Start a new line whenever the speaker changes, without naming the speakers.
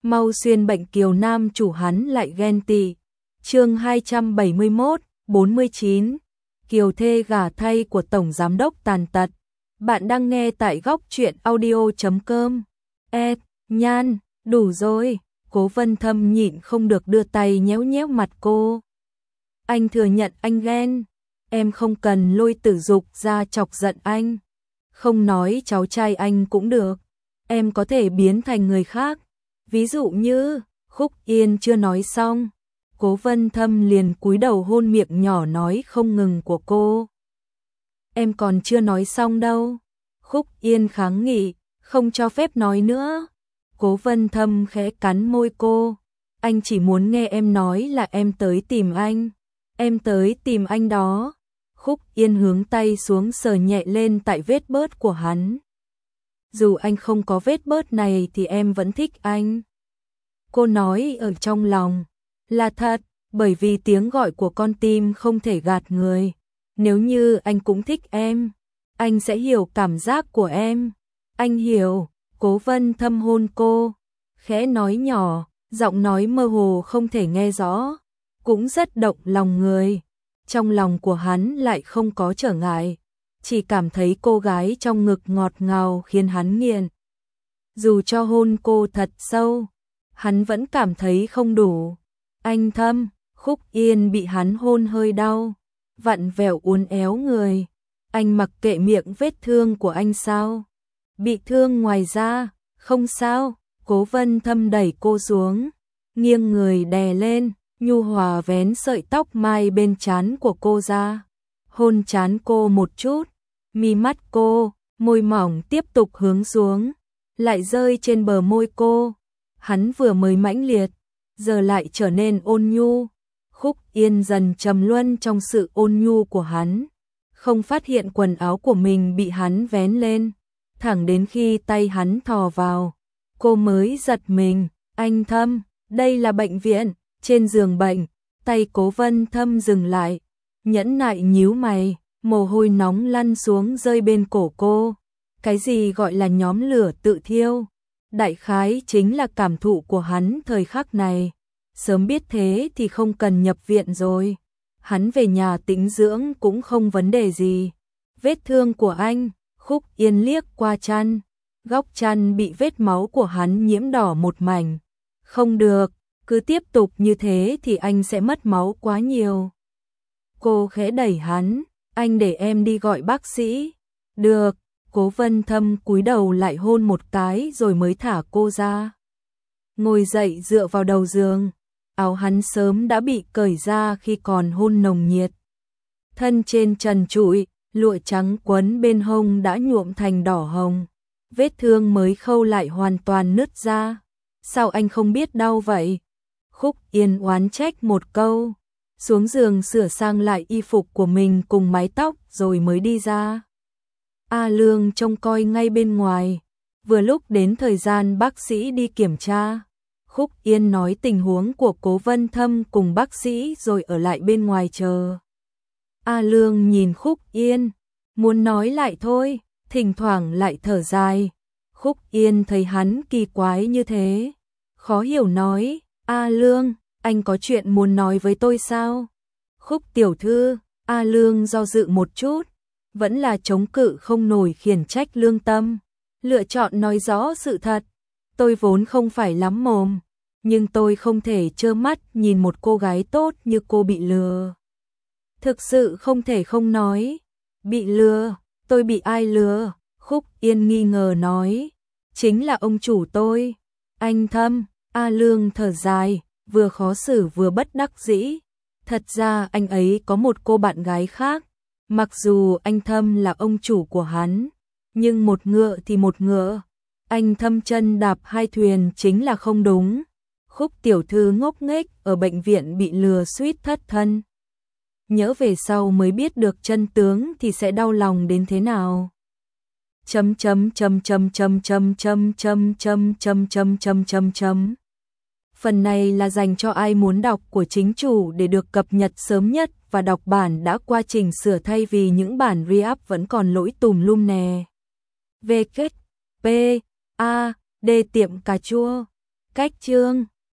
mau xuyên bệnh kiều nam chủ hắn lại ghen tị. Chương 271, 49. Kiều thê gả thay của tổng giám đốc tàn tật. Bạn đang nghe tại góc truyện audio.com. Nhan, đủ rồi. Cố Vân Thâm nhịn không được đưa tay nhéo nhéo mặt cô. Anh thừa nhận anh ghen. Em không cần lôi Tử Dục ra chọc giận anh. Không nói cháu trai anh cũng được. Em có thể biến thành người khác. Ví dụ như, Khúc Yên chưa nói xong. Cố Vân Thâm liền cúi đầu hôn miệng nhỏ nói không ngừng của cô. Em còn chưa nói xong đâu. Khúc Yên kháng nghị, không cho phép nói nữa. Cố Vân Thâm khẽ cắn môi cô. Anh chỉ muốn nghe em nói là em tới tìm anh. Em tới tìm anh đó. Khúc Yên hướng tay xuống sờ nhẹ lên tại vết bớt của hắn. Dù anh không có vết bớt này thì em vẫn thích anh. Cô nói ở trong lòng. Là thật, bởi vì tiếng gọi của con tim không thể gạt người. Nếu như anh cũng thích em, anh sẽ hiểu cảm giác của em. Anh hiểu. Cố Vân Thâm hôn cô, khẽ nói nhỏ, giọng nói mơ hồ không thể nghe rõ, cũng rất động lòng người. Trong lòng của hắn lại không có trở ngại, chỉ cảm thấy cô gái trong ngực ngọt ngào khiến hắn nghiện. Dù cho hôn cô thật sâu, hắn vẫn cảm thấy không đủ. Anh Thâm, Khúc Yên bị hắn hôn hơi đau, vặn vẹo uốn éo người. Anh mặc kệ miệng vết thương của anh sao? Bị thương ngoài da, không sao. Cố Vân Thâm đẩy cô xuống, nghiêng người đè lên, nhu hòa vén sợi tóc mai bên trán của cô ra, hôn trán cô một chút, mi mắt cô, môi mỏng tiếp tục hướng xuống, lại rơi trên bờ môi cô. Hắn vừa mới mãnh liệt, giờ lại trở nên ôn nhu. Khúc Yên dần trầm luân trong sự ôn nhu của hắn, không phát hiện quần áo của mình bị hắn vén lên. Thẳng đến khi tay hắn thò vào, cô mới giật mình. Anh Thâm, đây là bệnh viện. Trên giường bệnh, tay Cố Vân Thâm dừng lại, nhẫn nại nhíu mày, mồ hôi nóng lăn xuống rơi bên cổ cô. Cái gì gọi là nhóm lửa tự thiêu? Đại khái chính là cảm thụ của hắn thời khắc này. Sớm biết thế thì không cần nhập viện rồi. Hắn về nhà tĩnh dưỡng cũng không vấn đề gì. Vết thương của anh. Khúc Yên liếc qua chăn, góc chăn bị vết máu của hắn nhiễm đỏ một mảnh. Không được, cứ tiếp tục như thế thì anh sẽ mất máu quá nhiều. Cô khẽ đẩy hắn, anh để em đi gọi bác sĩ. Được. Cố Vân Thâm cúi đầu lại hôn một cái rồi mới thả cô ra. Ngồi dậy dựa vào đầu giường, áo hắn sớm đã bị cởi ra khi còn hôn nồng nhiệt. Thân trên trần trụi, lụa trắng quấn bên hông đã nhuộm thành đỏ hồng, vết thương mới khâu lại hoàn toàn nứt ra. Sao anh không biết đau vậy? Khúc Yên oán trách một câu, xuống giường sửa sang lại y phục của mình cùng mái tóc rồi mới đi ra. A Lương trông coi ngay bên ngoài, vừa lúc đến thời gian bác sĩ đi kiểm tra. Khúc Yên nói tình huống của Cố Vân Thâm cùng bác sĩ rồi ở lại bên ngoài chờ. A Lương nhìn Khúc Yên, muốn nói lại thôi, thỉnh thoảng lại thở dài. Khúc Yên thấy hắn kỳ quái như thế, khó hiểu nói, A Lương, anh có chuyện muốn nói với tôi sao? Khúc tiểu thư. A Lương do dự một chút, vẫn là chống cự không nổi khiển trách lương tâm, lựa chọn nói rõ sự thật. Tôi vốn không phải lắm mồm, nhưng tôi không thể trơ mắt nhìn một cô gái tốt như cô bị lừa. Thực sự không thể không nói. Bị lừa? Tôi bị ai lừa? Khúc Yên nghi ngờ nói. Chính là ông chủ tôi. Anh Thâm. A Lương thở dài, vừa khó xử vừa bất đắc dĩ. Thật ra anh ấy có một cô bạn gái khác. Mặc dù anh Thâm là ông chủ của hắn, nhưng một ngựa thì một ngựa. Anh Thâm chân đạp hai thuyền chính là không đúng. Khúc tiểu thư ngốc nghếch ở bệnh viện bị lừa suýt thất thân. Nhớ về sau mới biết được chân tướng thì sẽ đau lòng đến thế nào. Phần này là dành cho ai muốn đọc của chính chủ để được cập nhật sớm nhất và đọc bản đã qua trình sửa thay vì những bản re-up vẫn còn lỗi tùm lum nè. V kết P A D tiệm cà chua Cách chương